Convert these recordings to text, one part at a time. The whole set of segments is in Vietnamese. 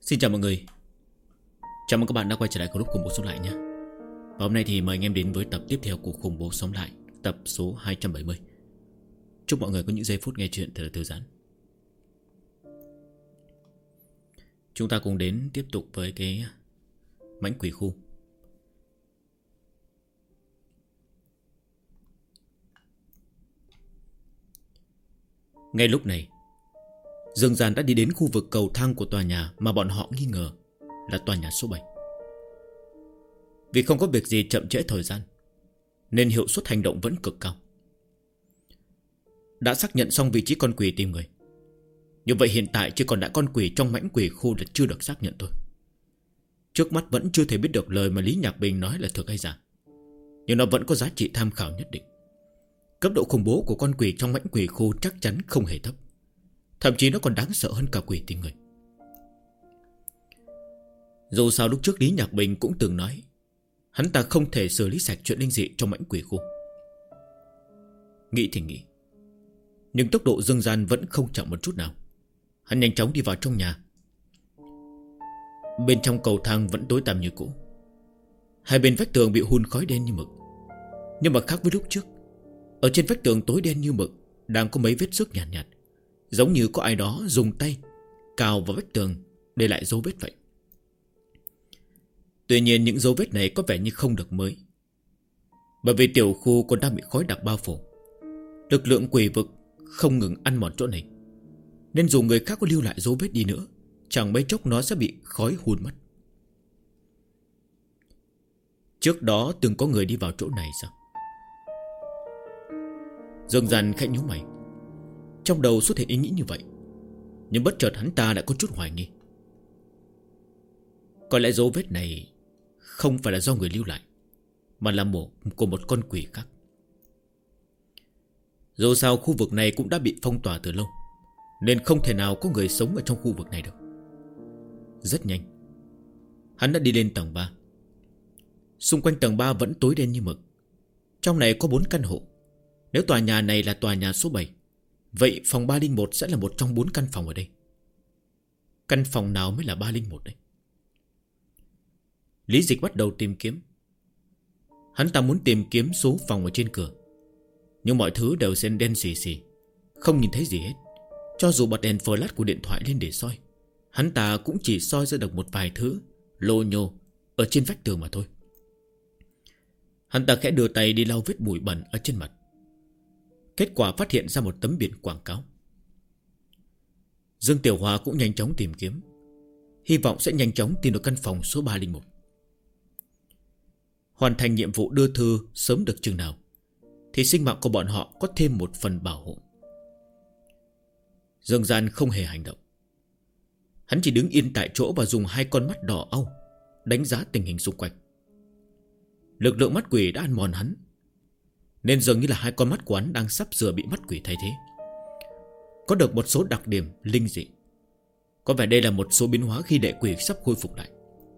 Xin chào mọi người. Chào mừng các bạn đã quay trở lại group Khủng Bố Sống Lại nhé. Và hôm nay thì mời anh em đến với tập tiếp theo của Khủng Bố Sống Lại, tập số 270. Chúc mọi người có những giây phút nghe chuyện thật là thư giãn. Chúng ta cùng đến tiếp tục với cái mãnh quỷ khu. Ngay lúc này, Dương Gian đã đi đến khu vực cầu thang của tòa nhà mà bọn họ nghi ngờ là tòa nhà số 7. Vì không có việc gì chậm trễ thời gian nên hiệu suất hành động vẫn cực cao. Đã xác nhận xong vị trí con quỷ tìm người. Như vậy hiện tại chỉ còn lại con quỷ trong mãnh quỷ khu là chưa được xác nhận thôi. Trước mắt vẫn chưa thể biết được lời mà Lý Nhạc Bình nói là thực hay giả, nhưng nó vẫn có giá trị tham khảo nhất định. Cấp độ khủng bố của con quỷ trong mãnh quỷ khu chắc chắn không hề thấp. Thậm chí nó còn đáng sợ hơn cả quỷ tìm người. Dù sao lúc trước Lý Nhạc Bình cũng từng nói hắn ta không thể xử lý sạch chuyện linh dị trong mãnh quỷ khu. Nghĩ thì nghĩ, nhưng tốc độ Dương Gian vẫn không chậm một chút nào. Hắn nhanh chóng đi vào trong nhà. Bên trong cầu thang vẫn tối tăm như cũ. Hai bên vách tường bị hun khói đen như mực. Nhưng mà khác với lúc trước, ở trên vách tường tối đen như mực đang có mấy vết xước nhạt nhạt, giống như có ai đó dùng tay cào vào vách tường để lại dấu vết vậy. Tuy nhiên những dấu vết này có vẻ như không được mới, bởi vì tiểu khu còn đang bị khói đặc bao phủ. Lực lượng quỷ vực không ngừng ăn mòn chỗ này, nên dù người khác có lưu lại dấu vết đi nữa, chẳng mấy chốc nó sẽ bị khói hun mất. Trước đó từng có người đi vào chỗ này sao? Dương Gian khẽ nhíu mày. Trong đầu xuất hiện ý nghĩ như vậy, nhưng bất chợt hắn ta lại có chút hoài nghi. Có lẽ dấu vết này không phải là do người lưu lại, mà là mổ của một con quỷ khác. Dù sao khu vực này cũng đã bị phong tỏa từ lâu, nên không thể nào có người sống ở trong khu vực này được. Rất nhanh, hắn đã đi lên tầng 3. Xung quanh tầng 3 vẫn tối đen như mực. Trong này có 4 căn hộ. Nếu tòa nhà này là tòa nhà số 7, vậy phòng 301 sẽ là một trong 4 căn phòng ở đây. Căn phòng nào mới là 301 đây? Lý Dịch bắt đầu tìm kiếm. Hắn ta muốn tìm kiếm số phòng ở trên cửa, nhưng mọi thứ đều xen đen xì xì, không nhìn thấy gì hết. Cho dù bật đèn flash của điện thoại lên để soi, hắn ta cũng chỉ soi ra được một vài thứ lô nhô ở trên vách tường mà thôi. Hắn ta khẽ đưa tay đi lau vết bụi bẩn ở trên mặt. Kết quả phát hiện ra một tấm biển quảng cáo. Dương Tiểu Hòa cũng nhanh chóng tìm kiếm, hy vọng sẽ nhanh chóng tìm được căn phòng số 301. Hoàn thành nhiệm vụ đưa thư sớm được chừng nào thì sinh mạng của bọn họ có thêm một phần bảo hộ. Dương Gian không hề hành động. Hắn chỉ đứng yên tại chỗ và dùng hai con mắt đỏ au đánh giá tình hình xung quanh. Lực lượng mắt quỷ đã ăn mòn hắn, nên dường như là hai con mắt của hắn đang sắp sửa bị mắt quỷ thay thế. Có được một số đặc điểm linh dị. Có vẻ đây là một số biến hóa khi lệ quỷ sắp khôi phục lại.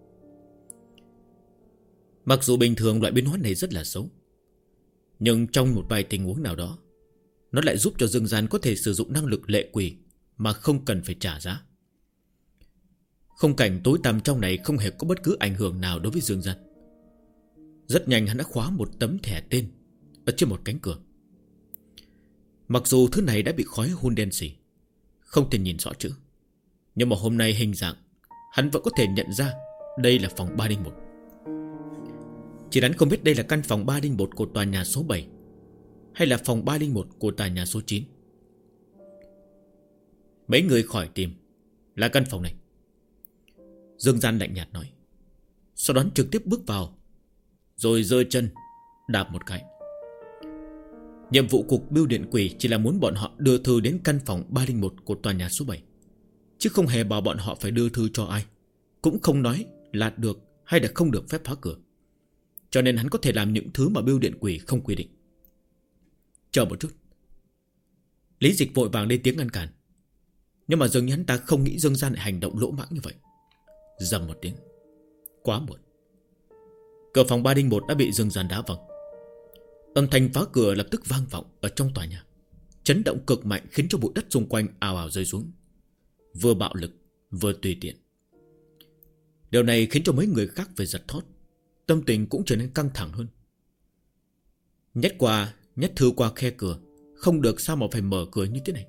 Mặc dù bình thường loại biến hóa này rất là xấu, nhưng trong một vài tình huống nào đó, nó lại giúp cho Dương Gian có thể sử dụng năng lực lệ quỷ mà không cần phải trả giá. Khung cảnh tối tăm trong này không hề có bất cứ ảnh hưởng nào đối với Dương Gian. Rất nhanh hắn đã khóa một tấm thẻ tên ở trên một cánh cửa. Mặc dù thứ này đã bị khói hun đen xì, không thể nhìn rõ chữ, nhưng mà hôm nay hình dạng hắn vẫn có thể nhận ra đây là phòng 301. Chỉ hắn không biết đây là căn phòng 301 của tòa nhà số 7 hay là phòng 301 của tòa nhà số 9. Mấy người khỏi tìm là căn phòng này, Dương Gian lạnh nhạt nói. Sau đó trực tiếp bước vào, rồi giơ chân đạp một cái. Nhiệm vụ cục bưu điện quỷ chỉ là muốn bọn họ đưa thư đến căn phòng 301 của tòa nhà số 7, chứ không hề bảo bọn họ phải đưa thư cho ai, cũng không nói là được hay là không được phép phá cửa. Cho nên hắn có thể làm những thứ mà bưu điện quỷ không quy định. Chờ một chút. Lý Dịch vội vàng lên tiếng ngăn cản, nhưng mà dường như hắn ta không nghĩ Dương Gian lại hành động lỗ mãng như vậy. Rầm một tiếng. Quá muộn. Cửa phòng 301 đã bị Dương Gian đá văng. Âm thanh phá cửa lập tức vang vọng ở trong tòa nhà, chấn động cực mạnh khiến cho bụi đất xung quanh ào ào rơi xuống. Vừa bạo lực vừa tùy tiện. Điều này khiến cho mấy người khác phải giật thót, tâm tình cũng trở nên căng thẳng hơn. Nhét thư qua khe cửa, không được sao mà phải mở cửa như thế này.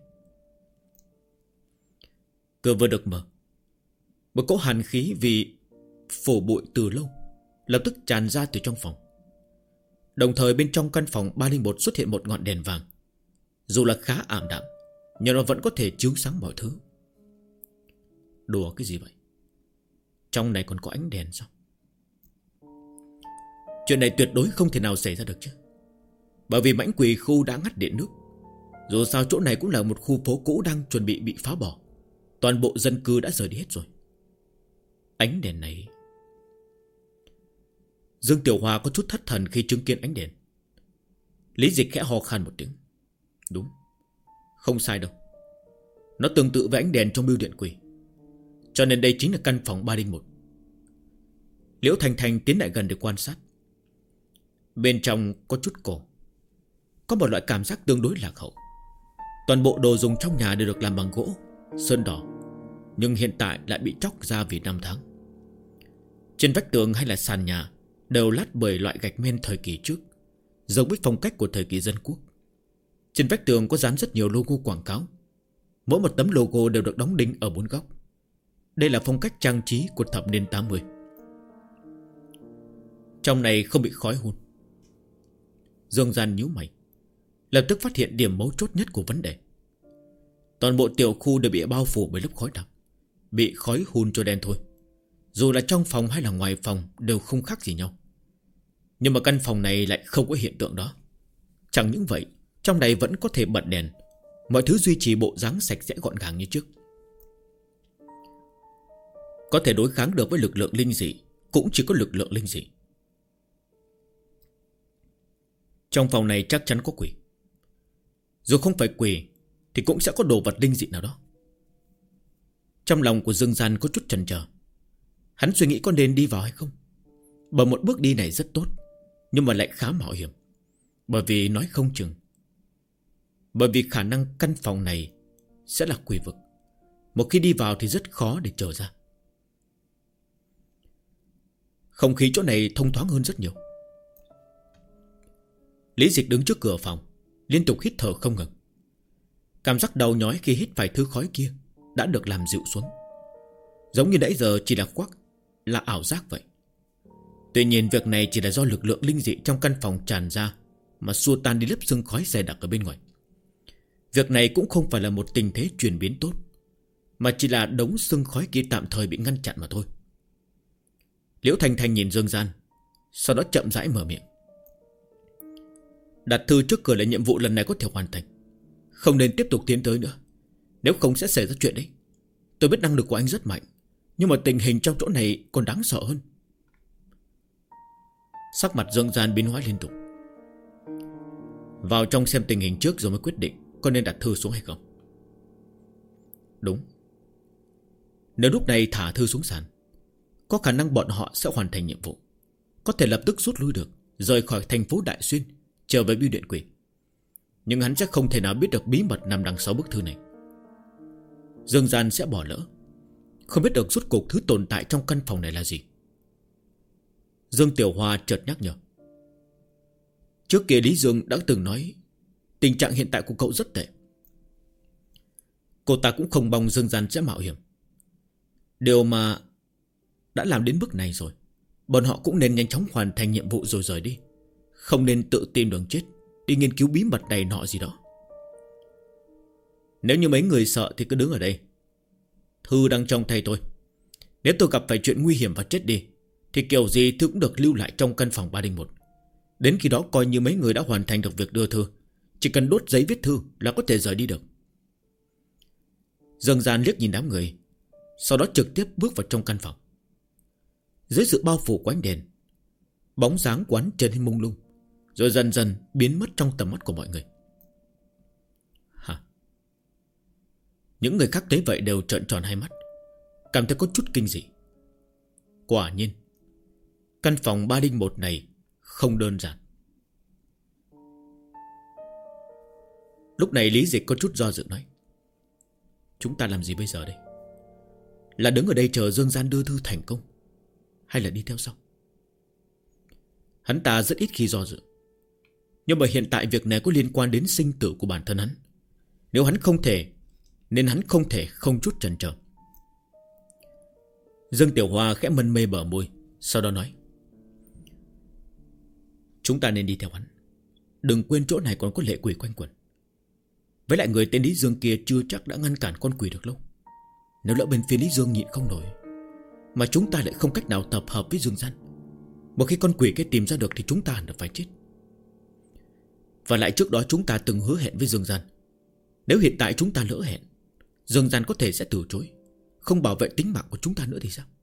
Cửa vừa được mở, một cỗ hàn khí vì phổ bụi từ lâu lập tức tràn ra từ trong phòng. Đồng thời bên trong căn phòng 301 xuất hiện một ngọn đèn vàng. Dù là khá ảm đạm, nhưng nó vẫn có thể chiếu sáng mọi thứ. Đùa cái gì vậy? Trong này còn có ánh đèn sao? Chuyện này tuyệt đối không thể nào xảy ra được chứ. Bởi vì mãnh quỷ khu đã ngắt điện nước. Dù sao chỗ này cũng là một khu phố cũ đang chuẩn bị phá bỏ. Toàn bộ dân cư đã rời đi hết rồi. Ánh đèn này... Dương Tiểu Hòa có chút thất thần khi chứng kiến ánh đèn. Lý Dịch khẽ ho khan một tiếng. Đúng, không sai đâu. Nó tương tự với ánh đèn trong bưu điện quỷ. Cho nên đây chính là căn phòng 301. Liễu Thành Thành tiến lại gần để quan sát. Bên trong có chút cổ, có một loại cảm giác tương đối lạc hậu. Toàn bộ đồ dùng trong nhà đều được làm bằng gỗ, sơn đỏ, nhưng hiện tại lại bị tróc ra vì năm tháng. Trên vách tường hay là sàn nhà đều lát bởi loại gạch men thời kỳ trước, giống với phong cách của thời kỳ dân quốc. Trên vách tường có dán rất nhiều logo quảng cáo. Mỗi một tấm logo đều được đóng đinh ở bốn góc. Đây là phong cách trang trí của thập niên 80. Trong này không bị khói hun. Dương Gian nhíu mày, lập tức phát hiện điểm mấu chốt nhất của vấn đề. Toàn bộ tiểu khu đều bị bao phủ bởi lớp khói đặc, bị khói hun cho đen thôi. Dù là trong phòng hay là ngoài phòng đều không khác gì nhau. Nhưng mà căn phòng này lại không có hiện tượng đó. Chẳng những vậy, trong này vẫn có thể bật đèn, mọi thứ duy trì bộ dáng sạch sẽ gọn gàng như trước. Có thể đối kháng được với lực lượng linh dị cũng chỉ có lực lượng linh dị. Trong phòng này chắc chắn có quỷ. Dù không phải quỷ thì cũng sẽ có đồ vật linh dị nào đó. Trong lòng của Dương Gian có chút chần chờ. Hắn suy nghĩ có nên đi vào hay không. Bởi một bước đi này rất tốt, nhưng mà lại khá mạo hiểm. Bởi vì nói không chừng, bởi vì khả năng căn phòng này sẽ là quỷ vực. Một khi đi vào thì rất khó để trở ra. Không khí chỗ này thông thoáng hơn rất nhiều. Lý Dịch đứng trước cửa phòng, liên tục hít thở không ngừng. Cảm giác đau nhói khi hít phải thứ khói kia đã được làm dịu xuống, giống như nãy giờ chỉ là ảo giác vậy. Tuy nhiên việc này chỉ là do lực lượng linh dị trong căn phòng tràn ra mà xua tan đi lớp sương khói dày đặc ở bên ngoài. Việc này cũng không phải là một tình thế chuyển biến tốt, mà chỉ là đống sương khói kia tạm thời bị ngăn chặn mà thôi. Liễu Thành Thành nhìn Dương Gian, sau đó chậm rãi mở miệng. Đặt thư trước cửa là nhiệm vụ lần này có thể hoàn thành, không nên tiếp tục tiến tới nữa, nếu không sẽ xảy ra chuyện đấy. Tôi biết năng lực của anh rất mạnh, nhưng mà tình hình trong chỗ này còn đáng sợ hơn. Sắc mặt Dương Gian biến hóa liên tục. Vào trong xem tình hình trước rồi mới quyết định có nên đặt thư xuống hay không. Đúng, nếu lúc này thả thư xuống sàn, có khả năng bọn họ sẽ hoàn thành nhiệm vụ, có thể lập tức rút lui được, rời khỏi thành phố Đại Xuyên, trở về bưu điện quỷ. Nhưng hắn chắc không thể nào biết được bí mật nằm đằng sau bức thư này. Dương Gian sẽ bỏ lỡ, không biết được rốt cuộc thứ tồn tại trong căn phòng này là gì. Dương Tiểu Hoa chợt nhắc nhở. Trước kia Lý Dương đã từng nói tình trạng hiện tại của cậu rất tệ. Cô ta cũng không mong Dương Gian sẽ mạo hiểm. Điều mà đã làm đến bước này rồi, bọn họ cũng nên nhanh chóng hoàn thành nhiệm vụ rồi rời đi, không nên tự tìm đường chết đi nghiên cứu bí mật này nọ gì đó. Nếu như mấy người sợ thì cứ đứng ở đây, thư đang trong tay tôi. Nếu tôi gặp phải chuyện nguy hiểm và chết đi thì kiểu gì thư cũng được lưu lại trong căn phòng 301. Đến khi đó coi như mấy người đã hoàn thành được việc đưa thư, chỉ cần đốt giấy viết thư là có thể rời đi được. Dương Gian liếc nhìn đám người, sau đó trực tiếp bước vào trong căn phòng. Dưới sự bao phủ của ánh đèn, bóng dáng quán trở nên mông lung, rồi dần dần biến mất trong tầm mắt của mọi người. Hả? Những người khác thấy vậy đều trợn tròn hai mắt, cảm thấy có chút kinh dị. Quả nhiên căn phòng 301 này không đơn giản. Lúc này Lý Dịch có chút do dự nói. Chúng ta làm gì bây giờ đây? Là đứng ở đây chờ Dương Gian đưa thư thành công, hay là đi theo sau? Hắn ta rất ít khi do dự. Nhưng mà hiện tại việc này có liên quan đến sinh tử của bản thân hắn. Nếu hắn không thể, nên hắn không thể không chút chần chờ. Dương Tiểu Hoa khẽ mân mê bờ môi, sau đó nói: chúng ta nên đi theo hắn. Đừng quên chỗ này còn có lệ quỷ quanh quẩn. Với lại người tên Lý Dương kia chưa chắc đã ngăn cản con quỷ được lâu. Nếu lỡ bên phía Lý Dương nhịn không nổi, mà chúng ta lại không cách nào tập hợp với Dương Gian, một khi con quỷ kia tìm ra được thì chúng ta hẳn là phải chết. Và lại trước đó chúng ta từng hứa hẹn với Dương Gian, nếu hiện tại chúng ta lỡ hẹn, Dương Gian có thể sẽ từ chối, không bảo vệ tính mạng của chúng ta nữa thì sao?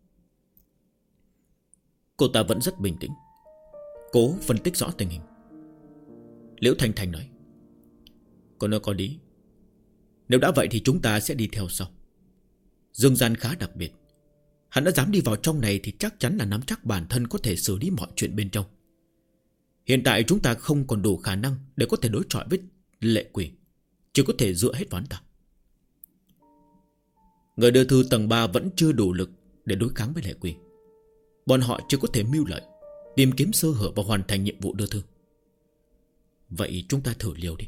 Cô ta vẫn rất bình tĩnh, cố phân tích rõ tình hình. Liễu Thanh Thanh nói: cô nói có lý. Nếu đã vậy thì chúng ta sẽ đi theo sau. Dương Gian khá đặc biệt. Hắn đã dám đi vào trong này thì chắc chắn là nắm chắc bản thân có thể xử lý mọi chuyện bên trong. Hiện tại chúng ta không còn đủ khả năng để có thể đối chọi với lệ quỷ, chỉ có thể dựa hết vào hắn ta. Người đưa thư tầng 3 vẫn chưa đủ lực để đối kháng với lệ quỷ. Bọn họ chỉ có thể mưu lợi, tìm kiếm sơ hở và hoàn thành nhiệm vụ đưa thư. Vậy chúng ta thử liều đi.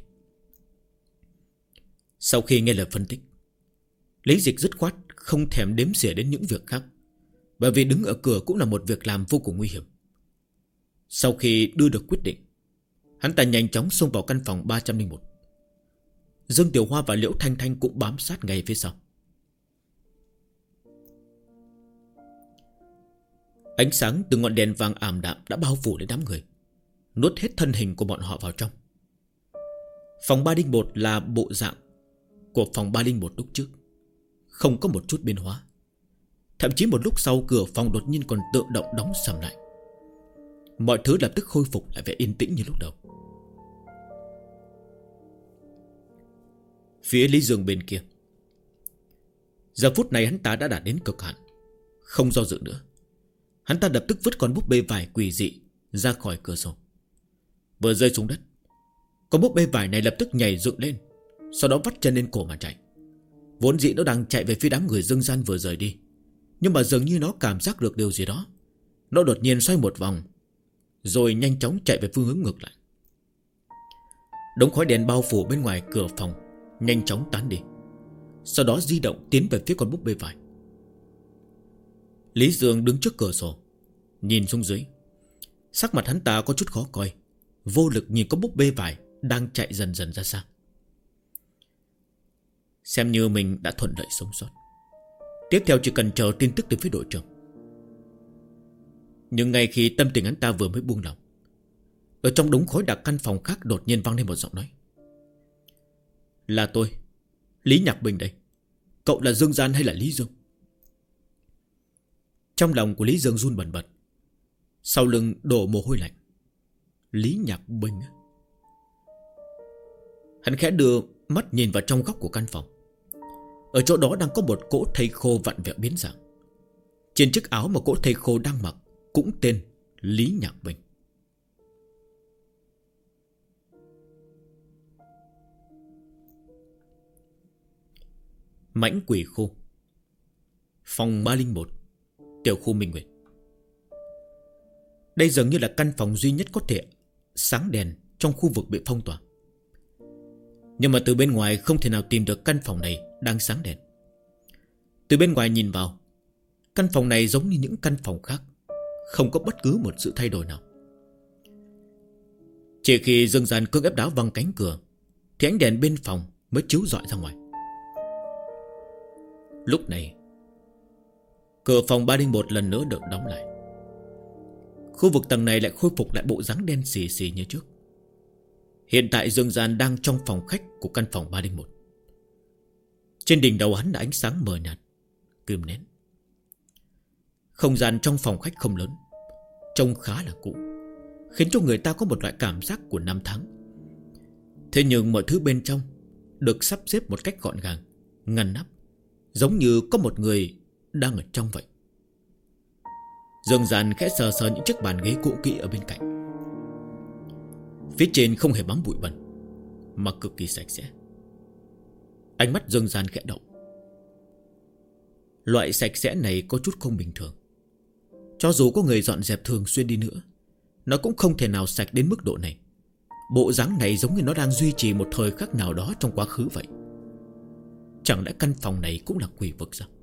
Sau khi nghe lời phân tích, Lý Dịch dứt khoát không thèm đếm xỉa đến những việc khác, bởi vì đứng ở cửa cũng là một việc làm vô cùng nguy hiểm. Sau khi đưa được quyết định, hắn ta nhanh chóng xông vào căn phòng 301. Dương Tiểu Hoa và Liễu Thanh Thanh cũng bám sát ngay phía sau. Ánh sáng từ ngọn đèn vàng ảm đạm đã bao phủ lên đám người, nuốt hết thân hình của bọn họ vào trong. Phòng 301 là bộ dạng của phòng 301 lúc trước, không có một chút biến hóa. Thậm chí một lúc sau cửa phòng đột nhiên còn tự động đóng sầm lại. Mọi thứ lập tức khôi phục lại vẻ yên tĩnh như lúc đầu. Phía Lý Dương bên kia, giờ phút này hắn ta đã đạt đến cực hạn, không do dự nữa. Hắn ta lập tức vứt con búp bê vải quỷ dị ra khỏi cửa sổ. Vừa rơi xuống đất, con búp bê vải này lập tức nhảy dựng lên, sau đó vắt chân lên cổ mà chạy. Vốn dĩ nó đang chạy về phía đám người Dương Gian vừa rời đi, nhưng mà dường như nó cảm giác được điều gì đó. Nó đột nhiên xoay một vòng, rồi nhanh chóng chạy về phương hướng ngược lại. Đống khói đèn bao phủ bên ngoài cửa phòng nhanh chóng tán đi, sau đó di động tiến về phía con búp bê vải. Lý Dương đứng trước cửa sổ, nhìn xuống dưới. Sắc mặt hắn ta có chút khó coi, vô lực nhìn con búp bê vải đang chạy dần dần ra xa. Xem như mình đã thuận lợi sống sót. Tiếp theo chỉ cần chờ tin tức từ phía đội trưởng. Nhưng ngay khi tâm tình hắn ta vừa mới buông lỏng, ở trong đống khói đặc căn phòng khác đột nhiên vang lên một giọng nói: là tôi, Lý Nhạc Bình đây. Cậu là Dương Gian hay là Lý Dương? Trong lòng của Lý Dương run bần bật, sau lưng đổ mồ hôi lạnh. Lý Nhạc Bình. Hắn khẽ đưa mắt nhìn vào trong góc của căn phòng. Ở chỗ đó đang có một cỗ thây khô vặn vẹo biến dạng. Trên chiếc áo mà cỗ thây khô đang mặc cũng tên Lý Nhạc Bình. Mãnh quỷ khu, phòng 301, tiểu khu Minh Nguyệt. Đây dường như là căn phòng duy nhất có thể sáng đèn trong khu vực bị phong tỏa. Nhưng mà từ bên ngoài không thể nào tìm được căn phòng này đang sáng đèn. Từ bên ngoài nhìn vào, căn phòng này giống như những căn phòng khác, không có bất cứ một sự thay đổi nào. Chỉ khi Dương Gian cưỡng ép đá văng cánh cửa thì ánh đèn bên phòng mới chiếu rọi ra ngoài. Lúc này, cửa phòng 301 lần nữa được đóng lại. Khu vực tầng này lại khôi phục lại bộ dáng đen xì xì như trước. Hiện tại Dương Gian đang trong phòng khách của căn phòng 301. Trên đỉnh đầu hắn là ánh sáng mờ nhạt, kìm nén. Không gian trong phòng khách không lớn, trông khá là cũ, khiến cho người ta có một loại cảm giác của năm tháng. Thế nhưng mọi thứ bên trong được sắp xếp một cách gọn gàng, ngăn nắp, giống như có một người đang ở trong vậy. Dương Gian khẽ sờ sờ những chiếc bàn ghế cũ kỹ ở bên cạnh. Phía trên không hề bám bụi bẩn, mà cực kỳ sạch sẽ. Ánh mắt Dương Gian khẽ động. Loại sạch sẽ này có chút không bình thường. Cho dù có người dọn dẹp thường xuyên đi nữa, nó cũng không thể nào sạch đến mức độ này. Bộ dáng này giống như nó đang duy trì một thời khắc nào đó trong quá khứ vậy. Chẳng lẽ căn phòng này cũng là quỷ vực sao?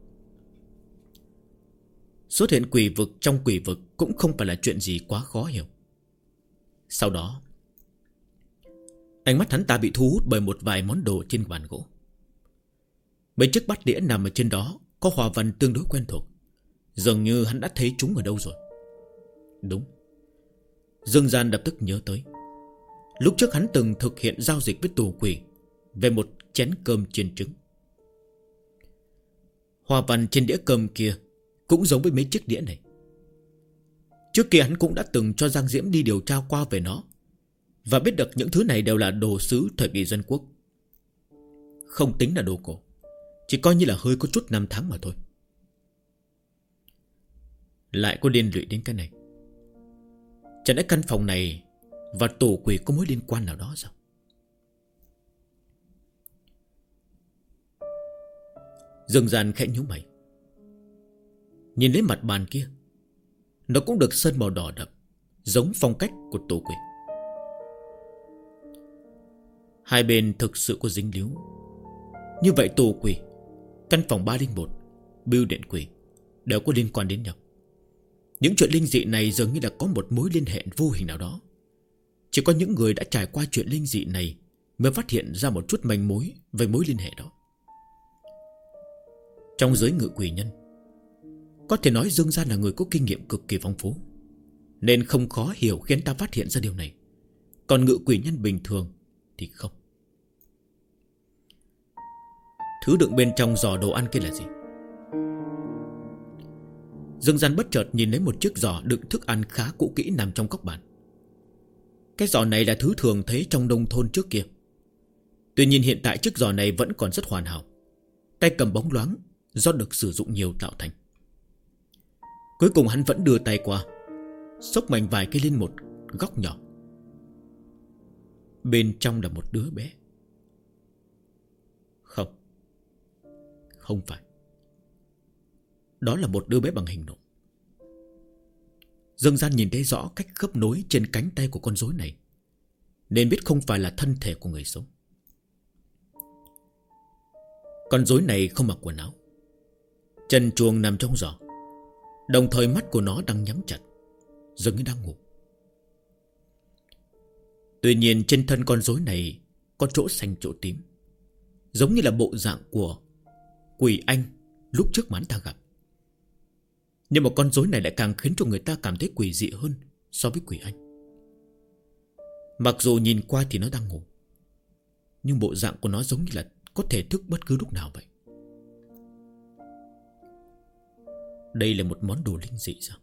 Xuất hiện quỷ vực trong quỷ vực cũng không phải là chuyện gì quá khó hiểu. Sau đó, ánh mắt hắn ta bị thu hút bởi một vài món đồ trên bàn gỗ. Mấy chiếc bát đĩa nằm ở trên đó có hoa văn tương đối quen thuộc, dường như hắn đã thấy chúng ở đâu rồi. Đúng, Dương Gian lập tức nhớ tới lúc trước hắn từng thực hiện giao dịch với tù quỷ về một chén cơm chiên trứng. Hoa văn trên đĩa cơm kia cũng giống với mấy chiếc đĩa này. Trước kia hắn cũng đã từng cho Giang Diễm đi điều tra qua về nó, và biết được những thứ này đều là đồ sứ thời kỳ dân quốc. Không tính là đồ cổ, chỉ coi như là hơi có chút năm tháng mà thôi. Lại có liên lụy đến cái này. Chẳng lẽ căn phòng này và tù quỷ có mối liên quan nào đó sao? Dương Gian khẽ nhíu mày, nhìn lấy mặt bàn kia, nó cũng được sơn màu đỏ đậm, giống phong cách của tù quỷ. Hai bên thực sự có dính líu. Như vậy tù quỷ, căn phòng 301, bưu điện quỷ đều có liên quan đến nhau. Những chuyện linh dị này dường như là có một mối liên hệ vô hình nào đó. Chỉ có những người đã trải qua chuyện linh dị này mới phát hiện ra một chút manh mối về mối liên hệ đó. Trong giới ngự quỷ nhân, có thể nói Dương Gian là người có kinh nghiệm cực kỳ phong phú, nên không khó hiểu khiến ta phát hiện ra điều này. Còn ngự quỷ nhân bình thường thì không. Thứ đựng bên trong giỏ đồ ăn kia là gì? Dương Gian bất chợt nhìn lấy một chiếc giỏ đựng thức ăn khá cũ kỹ nằm trong góc bàn. Cái giỏ này là thứ thường thấy trong nông thôn trước kia. Tuy nhiên hiện tại chiếc giỏ này vẫn còn rất hoàn hảo, tay cầm bóng loáng do được sử dụng nhiều tạo thành. Cuối cùng hắn vẫn đưa tay qua, xốc mạnh vài cái lên một góc nhỏ. Bên trong là một đứa bé. Không, không phải. Đó là một đứa bé bằng hình nộm. Dương Gian nhìn thấy rõ cách khớp nối trên cánh tay của con rối này, nên biết không phải là thân thể của người sống. Con rối này không mặc quần áo, chân chuồng nằm trong giỏ, đồng thời mắt của nó đang nhắm chặt, dường như đang ngủ. Tuy nhiên trên thân con rối này có chỗ xanh chỗ tím, giống như là bộ dạng của quỷ anh lúc trước mà hắn ta gặp. Nhưng mà con rối này lại càng khiến cho người ta cảm thấy quỷ dị hơn so với quỷ anh. Mặc dù nhìn qua thì nó đang ngủ, nhưng bộ dạng của nó giống như là có thể thức bất cứ lúc nào vậy. Đây là một món đồ linh dị sao?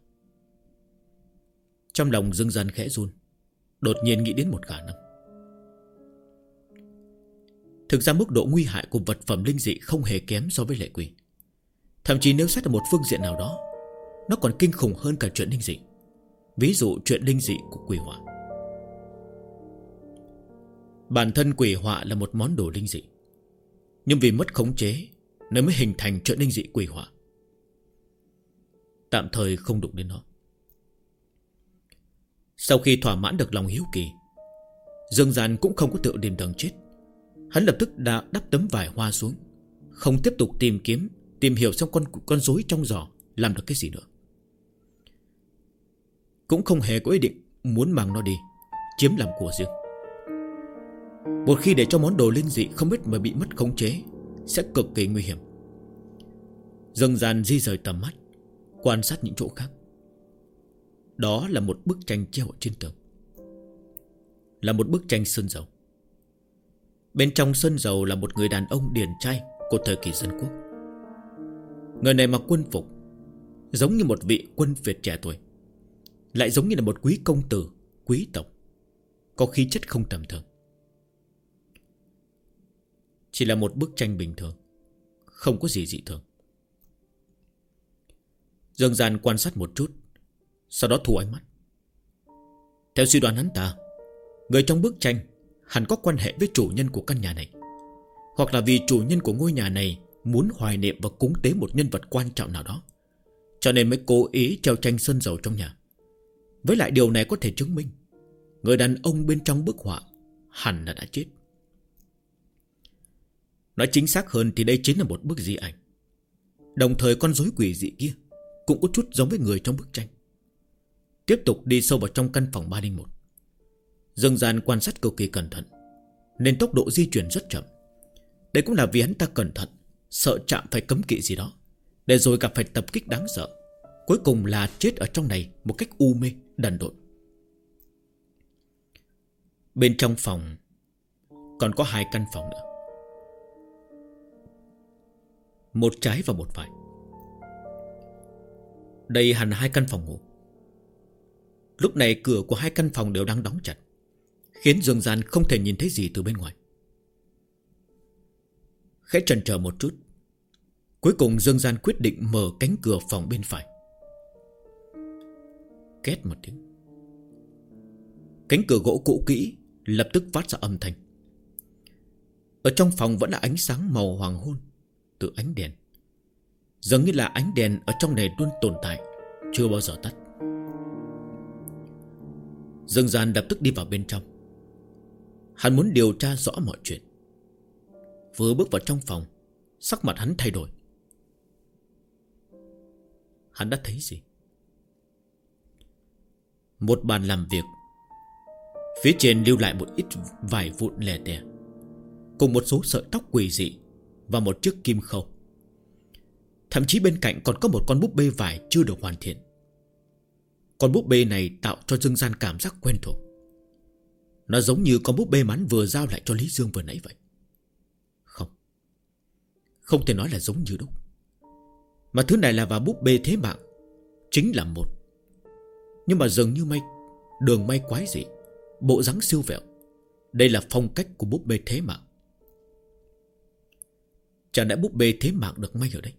Trong lòng Dương Gian khẽ run, đột nhiên nghĩ đến một khả năng. Thực ra mức độ nguy hại của vật phẩm linh dị không hề kém so với lệ quỷ. Thậm chí nếu xét ở một phương diện nào đó, nó còn kinh khủng hơn cả chuyện linh dị. Ví dụ chuyện linh dị của quỷ họa. Bản thân quỷ họa là một món đồ linh dị, nhưng vì mất khống chế nên mới hình thành chuyện linh dị quỷ họa. Tạm thời không đụng đến nó. Sau khi thỏa mãn được lòng hiếu kỳ, Dương Gian cũng không có tự tìm đường chết. Hắn lập tức đã đắp tấm vải hoa xuống, không tiếp tục tìm hiểu xem con rối trong giỏ làm được cái gì nữa. Cũng không hề có ý định muốn mang nó đi chiếm làm của riêng. Một khi để cho món đồ linh dị không biết mà bị mất khống chế, sẽ cực kỳ nguy hiểm. Dương Gian di rời tầm mắt, quan sát những chỗ khác. Đó là một bức tranh treo ở trên tường, là một bức tranh sơn dầu. Bên trong sơn dầu là một người đàn ông điển trai của thời kỳ dân quốc. Người này mặc quân phục, giống như một vị quân Việt trẻ tuổi, lại giống như là một quý công tử, quý tộc, có khí chất không tầm thường. Chỉ là một bức tranh bình thường, không có gì dị thường. Dương Gian quan sát một chút, sau đó thu ánh mắt. Theo suy đoán hắn ta, người trong bức tranh hẳn có quan hệ với chủ nhân của căn nhà này, hoặc là vì chủ nhân của ngôi nhà này muốn hoài niệm và cúng tế một nhân vật quan trọng nào đó, cho nên mới cố ý treo tranh sơn dầu trong nhà. Với lại điều này có thể chứng minh người đàn ông bên trong bức họa hẳn là đã chết. Nói chính xác hơn thì đây chính là một bức di ảnh. Đồng thời con rối quỷ dị kia cũng có chút giống với người trong bức tranh. Tiếp tục đi sâu vào trong căn phòng 301. Dương Gian quan sát cực kỳ cẩn thận, nên tốc độ di chuyển rất chậm. Đây cũng là vì hắn ta cẩn thận, sợ chạm phải cấm kỵ gì đó, để rồi gặp phải tập kích đáng sợ, cuối cùng là chết ở trong này một cách u mê, đần độn. Bên trong phòng còn có 2 căn phòng nữa, một trái và một phải. Đây hẳn 2 căn phòng ngủ. Lúc này cửa của 2 căn phòng đều đang đóng chặt, khiến Dương Gian không thể nhìn thấy gì từ bên ngoài. Khẽ chần chờ một chút, cuối cùng Dương Gian quyết định mở cánh cửa phòng bên phải. Két một tiếng, cánh cửa gỗ cũ kỹ lập tức phát ra âm thanh. Ở trong phòng vẫn là ánh sáng màu hoàng hôn từ ánh đèn, dường như là ánh đèn ở trong này luôn tồn tại, chưa bao giờ tắt. Dương Gian lập tức đi vào bên trong. Hắn muốn điều tra rõ mọi chuyện. Vừa bước vào trong phòng, sắc mặt hắn thay đổi. Hắn đã thấy gì? Một bàn làm việc, phía trên lưu lại một ít vải vụn lè tè, cùng một số sợi tóc quỷ dị và một chiếc kim khâu. Thậm chí bên cạnh còn có một con búp bê vải chưa được hoàn thiện. Con búp bê này tạo cho Dương Gian cảm giác quen thuộc. Nó giống như con búp bê mà hắn vừa giao lại cho Lý Dương vừa nãy vậy. Không thể nói là giống như đúc, mà thứ này là vào búp bê thế mạng, chính là một. Nhưng mà dường như đường may quái dị, bộ dáng siêu vẹo. Đây là phong cách của búp bê thế mạng. Chẳng lẽ búp bê thế mạng được may ở đây?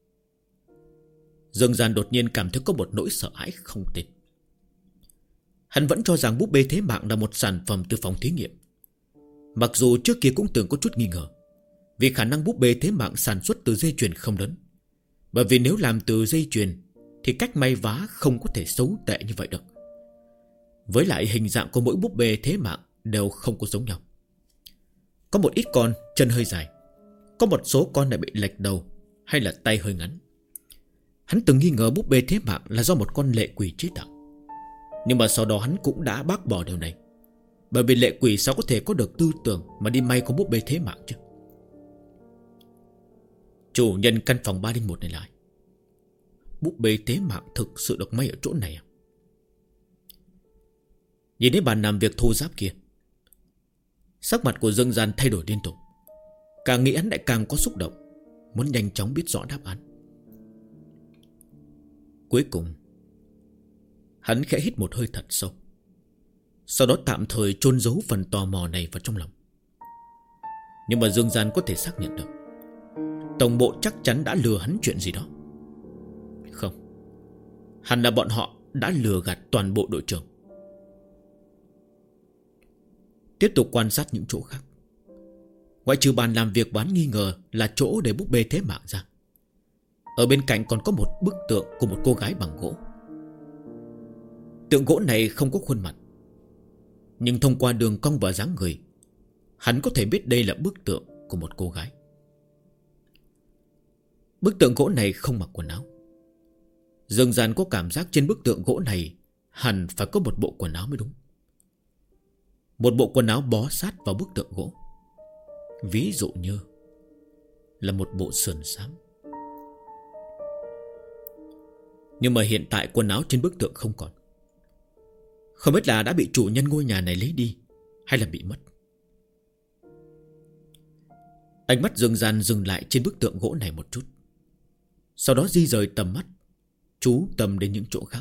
Dương Gian đột nhiên cảm thấy có một nỗi sợ hãi không tên. Hắn vẫn cho rằng búp bê thế mạng là một sản phẩm từ phòng thí nghiệm. Mặc dù trước kia cũng từng có chút nghi ngờ, vì khả năng búp bê thế mạng sản xuất từ dây chuyền không lớn. Bởi vì nếu làm từ dây chuyền thì cách may vá không có thể xấu tệ như vậy được. Với lại hình dạng của mỗi búp bê thế mạng đều không có giống nhau. Có một ít con chân hơi dài, có một số con lại bị lệch đầu, hay là tay hơi ngắn. Hắn từng nghi ngờ búp bê thế mạng là do một con lệ quỷ chế tạo, nhưng mà sau đó hắn cũng đã bác bỏ điều này. Bởi vì lệ quỷ sao có thể có được tư tưởng mà đi may con búp bê thế mạng chứ? Chủ nhân căn phòng 301 này lại, búp bê thế mạng thực sự được may ở chỗ này à? Nhìn thấy bàn làm việc thô ráp kia, sắc mặt của Dương Gian thay đổi liên tục. Càng nghĩ hắn lại càng có xúc động, muốn nhanh chóng biết rõ đáp án. Cuối cùng hắn khẽ hít một hơi thật sâu, sau đó tạm thời chôn giấu phần tò mò này vào trong lòng. Nhưng mà Dương Gian có thể xác nhận được tổng bộ chắc chắn đã lừa hắn chuyện gì đó. Không, hẳn là bọn họ đã lừa gạt toàn bộ đội trưởng. Tiếp tục quan sát những chỗ khác. Ngoại trừ bàn làm việc bán nghi ngờ là chỗ để búp bê thế mạng ra, ở bên cạnh còn có một bức tượng của một cô gái bằng gỗ. Tượng gỗ này không có khuôn mặt, nhưng thông qua đường cong và dáng người, hắn có thể biết đây là bức tượng của một cô gái. Bức tượng gỗ này không mặc quần áo. Dương Gian có cảm giác trên bức tượng gỗ này hẳn phải có một bộ quần áo mới đúng. Một bộ quần áo bó sát vào bức tượng gỗ. Ví dụ như là một bộ sườn xám. Nhưng mà hiện tại quần áo trên bức tượng không còn. Không biết là đã bị chủ nhân ngôi nhà này lấy đi, hay là bị mất. Ánh mắt Dương Gian dừng lại trên bức tượng gỗ này một chút, sau đó di rời tầm mắt, chú tâm đến những chỗ khác.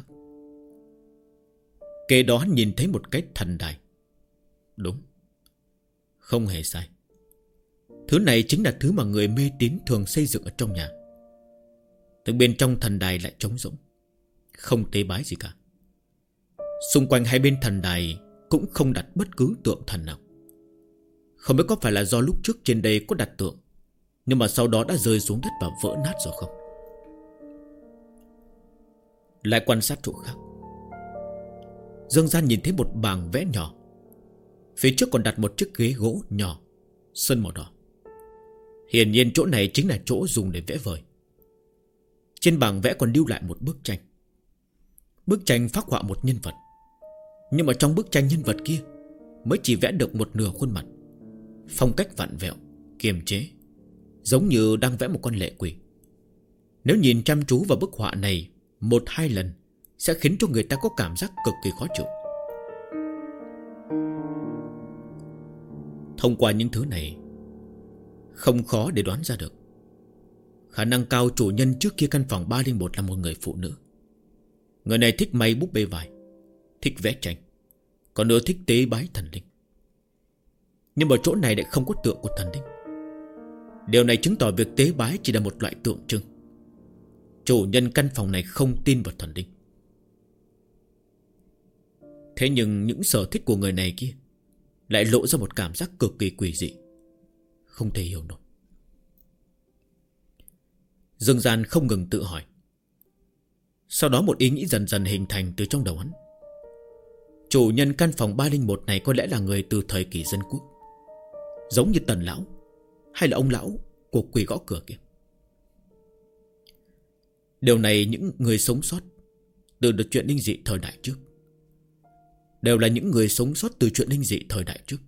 Kế đó hắn nhìn thấy một cái thần đài. Đúng, không hề sai. Thứ này chính là thứ mà người mê tín thường xây dựng ở trong nhà. Từ bên trong thần đài lại trống rỗng, không tế bái gì cả. Xung quanh hai bên thần đài cũng không đặt bất cứ tượng thần nào. Không biết có phải là do lúc trước trên đây có đặt tượng, nhưng mà sau đó đã rơi xuống đất và vỡ nát rồi không? lại quan sát chỗ khác. Dương Gian nhìn thấy một bảng vẽ nhỏ. Phía trước còn đặt một chiếc ghế gỗ nhỏ sơn màu đỏ. Hiển nhiên chỗ này chính là chỗ dùng để vẽ vời. Trên bảng vẽ còn lưu lại một bức tranh. Bức tranh phác họa một nhân vật. Nhưng mà trong bức tranh nhân vật kia mới chỉ vẽ được một nửa khuôn mặt. Phong cách vặn vẹo, kiềm chế, giống như đang vẽ một con lệ quỷ. Nếu nhìn chăm chú vào bức họa này 1-2 lần sẽ khiến cho người ta có cảm giác cực kỳ khó chịu. Thông qua những thứ này, không khó để đoán ra được khả năng cao chủ nhân trước kia căn phòng 301 là một người phụ nữ. Người này thích may búp bê vải, thích vẽ tranh, còn nữa thích tế bái thần linh. Nhưng mà chỗ này lại không có tượng của thần linh. Điều này chứng tỏ việc tế bái chỉ là một loại tượng trưng. Chủ nhân căn phòng này không tin vào thần linh. Thế nhưng những sở thích của người này kia lại lộ ra một cảm giác cực kỳ quỷ dị, không thể hiểu nổi. Dương Gian không ngừng tự hỏi. Sau đó một ý nghĩ dần dần hình thành từ trong đầu hắn. Chủ nhân căn phòng 301 này có lẽ là người từ thời kỳ dân quốc, giống như Tần lão hay là ông lão của quỷ gõ cửa kia. Điều này những người sống sót từ được chuyện linh dị thời đại trước, đều là những người sống sót từ chuyện linh dị thời đại trước.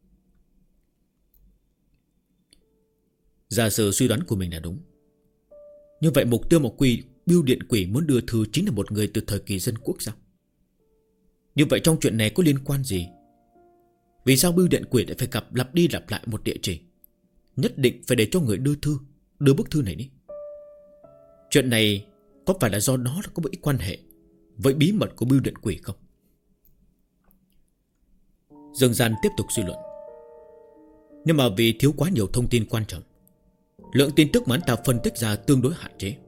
Giả sử suy đoán của mình là đúng, như vậy mục tiêu mà Bưu Điện Quỷ muốn đưa thư chính là một người từ thời kỳ dân quốc sao? Như vậy trong chuyện này có liên quan gì? Vì sao Bưu Điện Quỷ lại phải gặp lặp đi lặp lại một địa chỉ, nhất định phải để cho người đưa thư, đưa bức thư này đi? Chuyện này có phải là do nó có một ít quan hệ với bí mật của Bưu Điện Quỷ không? Dương Gian tiếp tục suy luận. Nhưng mà vì thiếu quá nhiều thông tin quan trọng, lượng tin tức mà hắn ta phân tích ra tương đối hạn chế.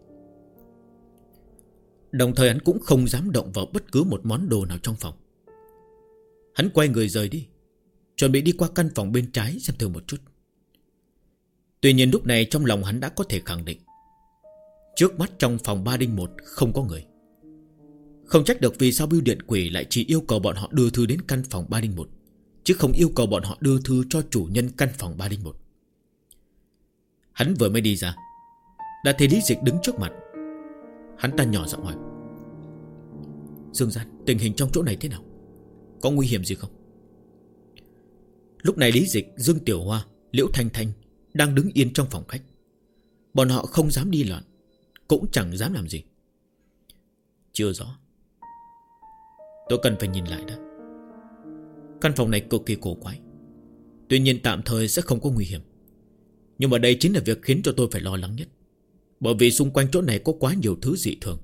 Đồng thời hắn cũng không dám động vào bất cứ một món đồ nào trong phòng. Hắn quay người rời đi, chuẩn bị đi qua căn phòng bên trái xem thử một chút. Tuy nhiên lúc này trong lòng hắn đã có thể khẳng định trước mắt trong phòng 301 không có người. Không trách được vì sao Bưu Điện Quỷ lại chỉ yêu cầu bọn họ đưa thư đến căn phòng 301, chứ không yêu cầu bọn họ đưa thư cho chủ nhân căn phòng 301. Hắn vừa mới đi ra, đã thấy Lý Dịch đứng trước mặt. Hắn ta nhỏ giọng hỏi: Dương Gian, tình hình trong chỗ này thế nào? Có nguy hiểm gì không? Lúc này Lý Dịch, Dương Tiểu Hoa, Liễu Thanh Thanh đang đứng yên trong phòng khách. Bọn họ không dám đi loạn, cũng chẳng dám làm gì. Chưa rõ, tôi cần phải nhìn lại đã. Căn phòng này cực kỳ cổ quái. Tuy nhiên tạm thời sẽ không có nguy hiểm, nhưng mà đây chính là việc khiến cho tôi phải lo lắng nhất, bởi vì xung quanh chỗ này có quá nhiều thứ dị thường.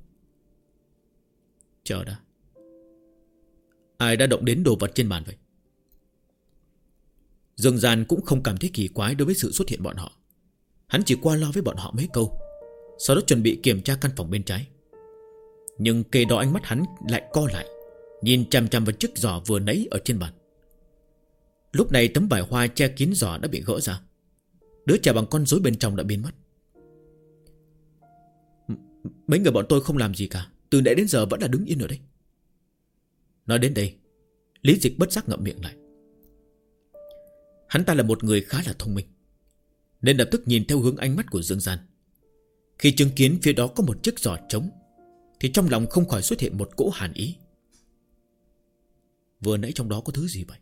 Chờ đã, ai đã động đến đồ vật trên bàn vậy? Dương Gian cũng không cảm thấy kỳ quái đối với sự xuất hiện bọn họ. Hắn chỉ qua loa với bọn họ mấy câu, sau đó chuẩn bị kiểm tra căn phòng bên trái. Nhưng kề đó ánh mắt hắn lại co lại, nhìn chằm chằm vào chiếc giỏ vừa nãy ở trên bàn. Lúc này tấm vải hoa che kín giỏ đã bị gỡ ra. Đứa trẻ bằng con rối bên trong đã biến mất. Mấy người bọn tôi không làm gì cả, từ nãy đến giờ vẫn là đứng yên ở đây. Nói đến đây, Lý Dịch bất giác ngậm miệng lại. Hắn ta là một người khá là thông minh, nên lập tức nhìn theo hướng ánh mắt của Dương Gian. Khi chứng kiến phía đó có một chiếc giỏ trống, thì trong lòng không khỏi xuất hiện một cỗ hàn ý. Vừa nãy trong đó có thứ gì vậy?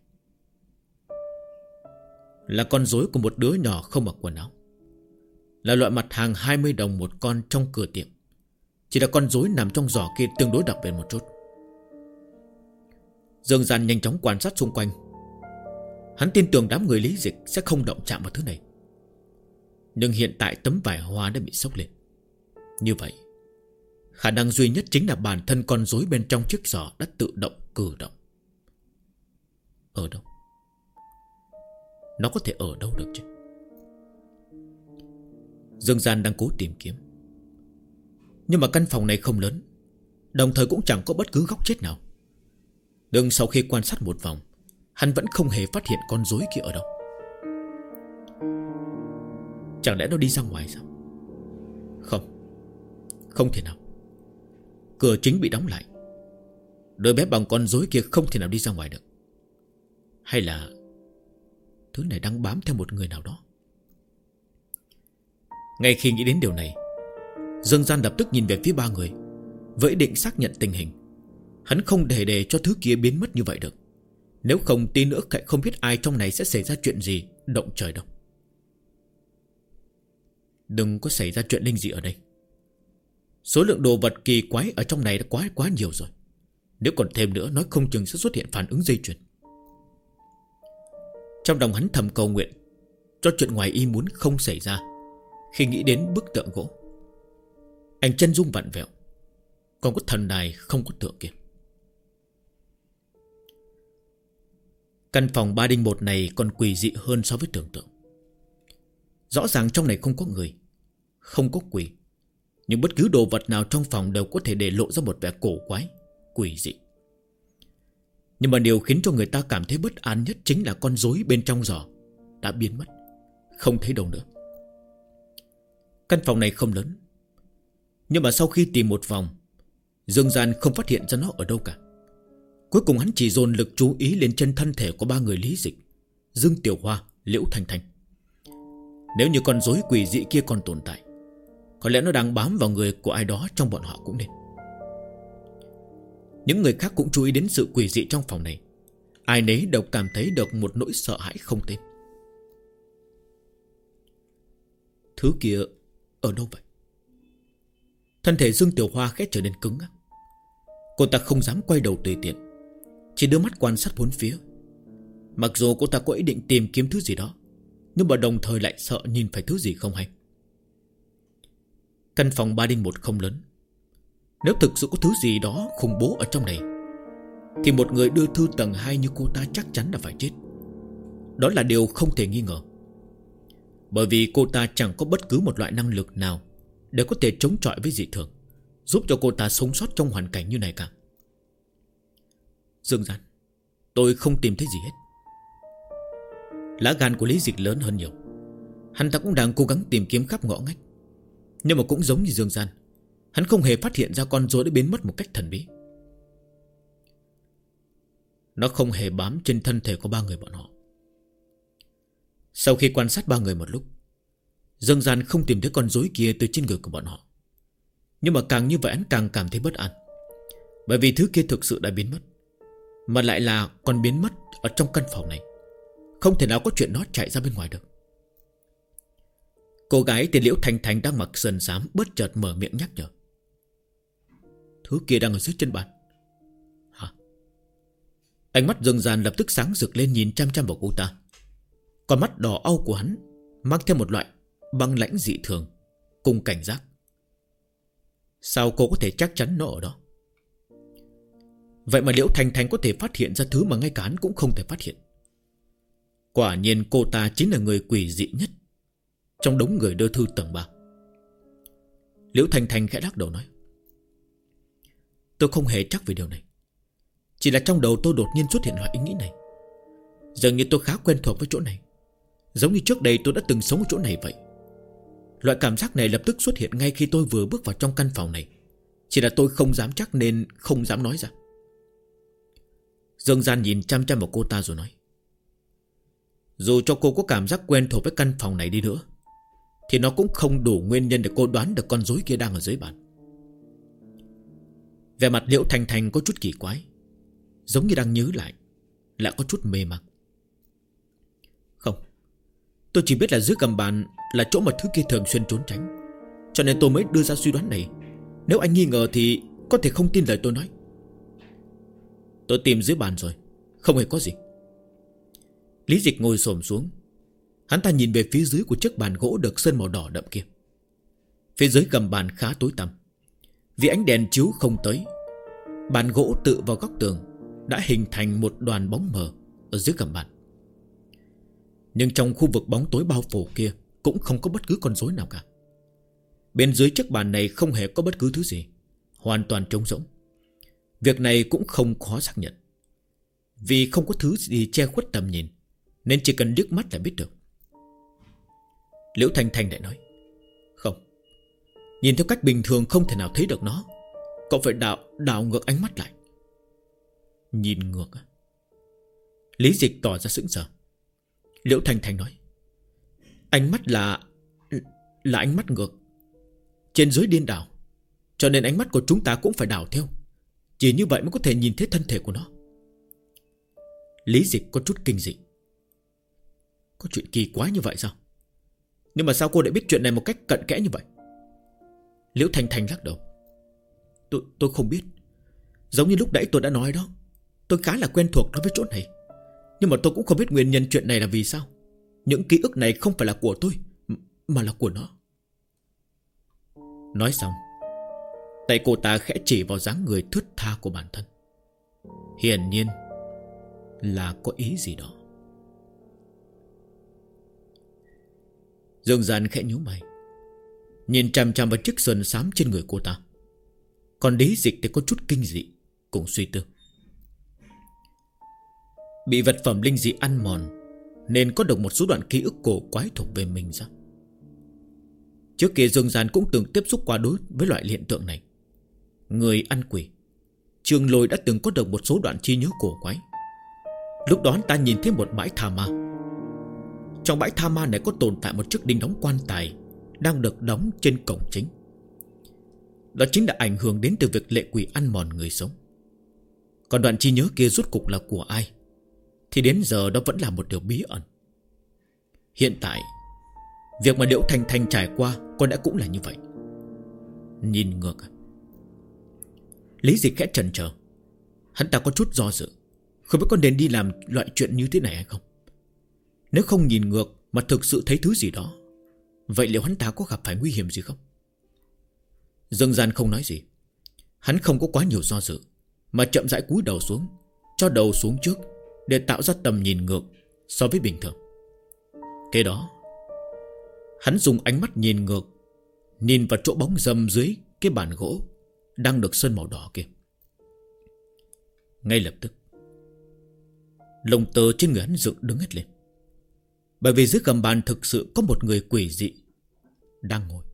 Là con rối của một đứa nhỏ không mặc quần áo, là loại mặt hàng 20 đồng một con trong cửa tiệm. Chỉ là con rối nằm trong giỏ kia tương đối đặc biệt một chút. Dương Gian nhanh chóng quan sát xung quanh. Hắn tin tưởng đám người Lý Dịch sẽ không động chạm vào thứ này. Nhưng hiện tại tấm vải hoa đã bị xốc lên. Như vậy, khả năng duy nhất chính là bản thân con rối bên trong chiếc giỏ đã tự động cử động. Ở đâu? Nó có thể ở đâu được chứ? Dương Gian đang cố tìm kiếm. Nhưng mà căn phòng này không lớn, đồng thời cũng chẳng có bất cứ góc chết nào. Nhưng sau khi quan sát một vòng, hắn vẫn không hề phát hiện con rối kia ở đâu. Chẳng lẽ nó đi ra ngoài sao? Không, không thể nào. Cửa chính bị đóng lại. Đôi bé bằng con rối kia không thể nào đi ra ngoài được. Hay là thứ này đang bám theo một người nào đó? Ngay khi nghĩ đến điều này, Dương Gian lập tức nhìn về phía ba người, với ý định xác nhận tình hình. Hắn không để cho thứ kia biến mất như vậy được. Nếu không tí nữa không biết ai trong này sẽ xảy ra chuyện gì động trời đâu. Đừng có xảy ra chuyện linh dị ở đây. Số lượng đồ vật kỳ quái ở trong này đã quá nhiều rồi. Nếu còn thêm nữa, nói không chừng sẽ xuất hiện phản ứng dây chuyền. Trong lòng hắn thầm cầu nguyện cho chuyện ngoài ý muốn không xảy ra. Khi nghĩ đến bức tượng gỗ, anh chân dung vặn vẹo, còn có thần đài không có tượng kia. Căn phòng 301 này còn quỷ dị hơn so với tưởng tượng. Rõ ràng trong này không có người, không có quỷ, nhưng bất cứ đồ vật nào trong phòng đều có thể để lộ ra một vẻ cổ quái, quỷ dị. Nhưng mà điều khiến cho người ta cảm thấy bất an nhất chính là con rối bên trong giỏ đã biến mất, không thấy đâu nữa. Căn phòng này không lớn, nhưng mà sau khi tìm một vòng, Dương Gian không phát hiện ra nó ở đâu cả. Cuối cùng hắn chỉ dồn lực chú ý lên chân thân thể của ba người Lý Dịch, Dương Tiểu Hoa, Liễu Thanh Thanh. Nếu như con rối quỷ dị kia còn tồn tại, có lẽ nó đang bám vào người của ai đó trong bọn họ cũng nên. Những người khác cũng chú ý đến sự quỷ dị trong phòng này. Ai nấy đều cảm thấy được một nỗi sợ hãi không tên. Thứ kia ở đâu vậy? Thân thể Dương Tiểu Hoa khẽ trở nên cứng ngắc. Cô ta không dám quay đầu tùy tiện, chỉ đưa mắt quan sát bốn phía. Mặc dù cô ta có ý định tìm kiếm thứ gì đó, nhưng mà đồng thời lại sợ nhìn phải thứ gì không hay. Căn phòng 301 không lớn. Nếu thực sự có thứ gì đó khủng bố ở trong này, thì một người đưa thư tầng 2 như cô ta chắc chắn là phải chết. Đó là điều không thể nghi ngờ. Bởi vì cô ta chẳng có bất cứ một loại năng lực nào để có thể chống chọi với dị thường, giúp cho cô ta sống sót trong hoàn cảnh như này cả. Dương Gian, tôi không tìm thấy gì hết. Lá gan của Lý Dịch lớn hơn nhiều. Hắn ta cũng đang cố gắng tìm kiếm khắp ngõ ngách, nhưng mà cũng giống như Dương Gian, hắn không hề phát hiện ra con rối đã biến mất một cách thần bí. Nó không hề bám trên thân thể của ba người bọn họ. Sau khi quan sát ba người một lúc, Dương Gian không tìm thấy con rối kia từ trên người của bọn họ. Nhưng mà càng như vậy hắn càng cảm thấy bất an. Bởi vì thứ kia thực sự đã biến mất, mà lại là còn biến mất ở trong căn phòng này. Không thể nào có chuyện nó chạy ra bên ngoài được. Cô gái tên Liễu Thanh Thanh đang mặc sườn xám bất chợt mở miệng nhắc nhở. Thứ kia đang ở dưới chân bàn. Hả? Ánh mắt Dương Gian lập tức sáng rực lên, nhìn chăm chăm vào cô ta. Con mắt đỏ au của hắn mang theo một loại băng lãnh dị thường cùng cảnh giác. Sao cô có thể chắc chắn nó ở đó? Vậy mà Liễu Thanh Thanh có thể phát hiện ra thứ mà ngay cả hắn cũng không thể phát hiện. Quả nhiên cô ta chính là người quỷ dị nhất trong đống người đưa thư tầng 3. Liễu Thanh Thanh khẽ lắc đầu nói. Tôi không hề chắc về điều này. Chỉ là trong đầu tôi đột nhiên xuất hiện loại ý nghĩ này. Dường như tôi khá quen thuộc với chỗ này, giống như trước đây tôi đã từng sống ở chỗ này vậy. Loại cảm giác này lập tức xuất hiện ngay khi tôi vừa bước vào trong căn phòng này. Chỉ là tôi không dám chắc nên không dám nói ra. Dương Gian nhìn chăm chăm vào cô ta rồi nói. Dù cho cô có cảm giác quen thuộc với căn phòng này đi nữa, thì nó cũng không đủ nguyên nhân để cô đoán được con rối kia đang ở dưới bàn. Vẻ mặt Liễu Thanh Thanh có chút kỳ quái, giống như đang nhớ lại có chút mê mang. Không, tôi chỉ biết là dưới gầm bàn là chỗ mà thứ kia thường xuyên trốn tránh, cho nên tôi mới đưa ra suy đoán này. Nếu anh nghi ngờ thì có thể không tin lời tôi nói. Tôi tìm dưới bàn rồi, không hề có gì. Lý Dịch ngồi xổm xuống. Hắn ta nhìn về phía dưới của chiếc bàn gỗ được sơn màu đỏ đậm kia. Phía dưới gầm bàn khá tối tăm, vì ánh đèn chiếu không tới. Bàn gỗ tựa vào góc tường đã hình thành một đoàn bóng mờ ở dưới gầm bàn. Nhưng trong khu vực bóng tối bao phủ kia cũng không có bất cứ con rối nào cả. Bên dưới chiếc bàn này không hề có bất cứ thứ gì, hoàn toàn trống rỗng. Việc này cũng không khó xác nhận, vì không có thứ gì che khuất tầm nhìn, nên chỉ cần liếc mắt là biết được. Liễu Thanh Thanh lại nói. Không, nhìn theo cách bình thường không thể nào thấy được nó. Cậu phải đảo ngược ánh mắt lại. Nhìn ngược à? Lý Dịch tỏ ra sững sờ. Liễu Thanh Thanh nói, ánh mắt là ánh mắt ngược, trên dưới điên đảo, cho nên ánh mắt của chúng ta cũng phải đảo theo. Chỉ như vậy mới có thể nhìn thấy thân thể của nó. Lý Dịch có chút kinh dị. Có chuyện kỳ quái như vậy sao? Nhưng mà sao cô lại biết chuyện này một cách cặn kẽ như vậy? Liễu Thanh Thanh lắc đầu. Tôi không biết. Giống như lúc nãy tôi đã nói đó, tôi khá là quen thuộc đối với chỗ này. Nhưng mà tôi cũng không biết nguyên nhân chuyện này là vì sao. Những ký ức này không phải là của tôi, mà là của nó. Nói xong, tay cô ta khẽ chỉ vào dáng người thướt tha của bản thân. Hiển nhiên là có ý gì đó. Dương Gian khẽ nhíu mày, nhìn chằm chằm vào chiếc sườn xám trên người cô ta. Còn Lý Dịch thì có chút kinh dị, cùng suy tư. Bị vật phẩm linh dị ăn mòn nên có được một số đoạn ký ức cổ quái thuộc về mình sao? Trước kia Dương Gian cũng từng tiếp xúc qua đối với loại hiện tượng này. Người ăn quỷ, Trường Lôi đã từng có được một số đoạn trí nhớ cổ quái. Lúc đó ta nhìn thấy một bãi tha ma. Trong bãi tha ma này có tồn tại một chiếc đinh đóng quan tài đang được đóng trên cổng chính. Đó chính là ảnh hưởng đến từ việc lệ quỷ ăn mòn người sống. Còn đoạn trí nhớ kia rốt cục là của ai thì đến giờ đó vẫn là một điều bí ẩn. Hiện tại, việc mà Liễu Thanh Thanh trải qua có lẽ cũng là như vậy. Nhìn ngược à? Lý Dịch khẽ chần chờ. Hắn ta có chút do dự, không biết có nên đi làm loại chuyện như thế này hay không. Nếu không nhìn ngược mà thực sự thấy thứ gì đó, vậy liệu hắn ta có gặp phải nguy hiểm gì không? Dương Gian không nói gì. Hắn không có quá nhiều do dự, mà chậm rãi cúi đầu xuống, cho đầu xuống trước để tạo ra tầm nhìn ngược so với bình thường. Kế đó, hắn dùng ánh mắt nhìn ngược, nhìn vào chỗ bóng râm dưới cái bàn gỗ đang được sơn màu đỏ kia. Ngay lập tức, lông tơ trên người hắn dựng đứng hết lên. Bởi vì dưới gầm bàn thực sự có một người quỷ dị đang ngồi.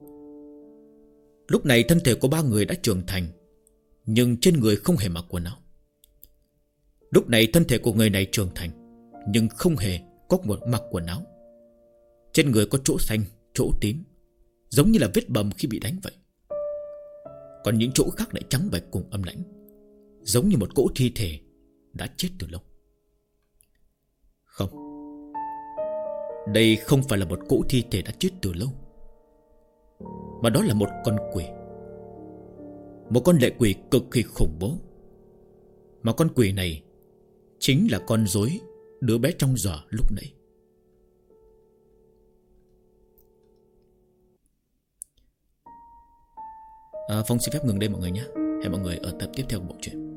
Lúc này thân thể của ba người đã trưởng thành, nhưng trên người không hề mặc quần áo. Lúc này thân thể của người này trưởng thành, nhưng không hề có một mặc quần áo. Trên người có chỗ xanh, chỗ tím, giống như là vết bầm khi bị đánh vậy. Còn những chỗ khác lại trắng bệch cùng âm lãnh, giống như một cỗ thi thể đã chết từ lâu. Không, đây không phải là một cỗ thi thể đã chết từ lâu, mà đó là một con quỷ. Một con lệ quỷ cực kỳ khủng bố. Mà con quỷ này chính là con rối đứa bé trong giỏ lúc nãy. Phong xin phép ngừng đây mọi người nhé. Hẹn mọi người ở tập tiếp theo của bộ truyện.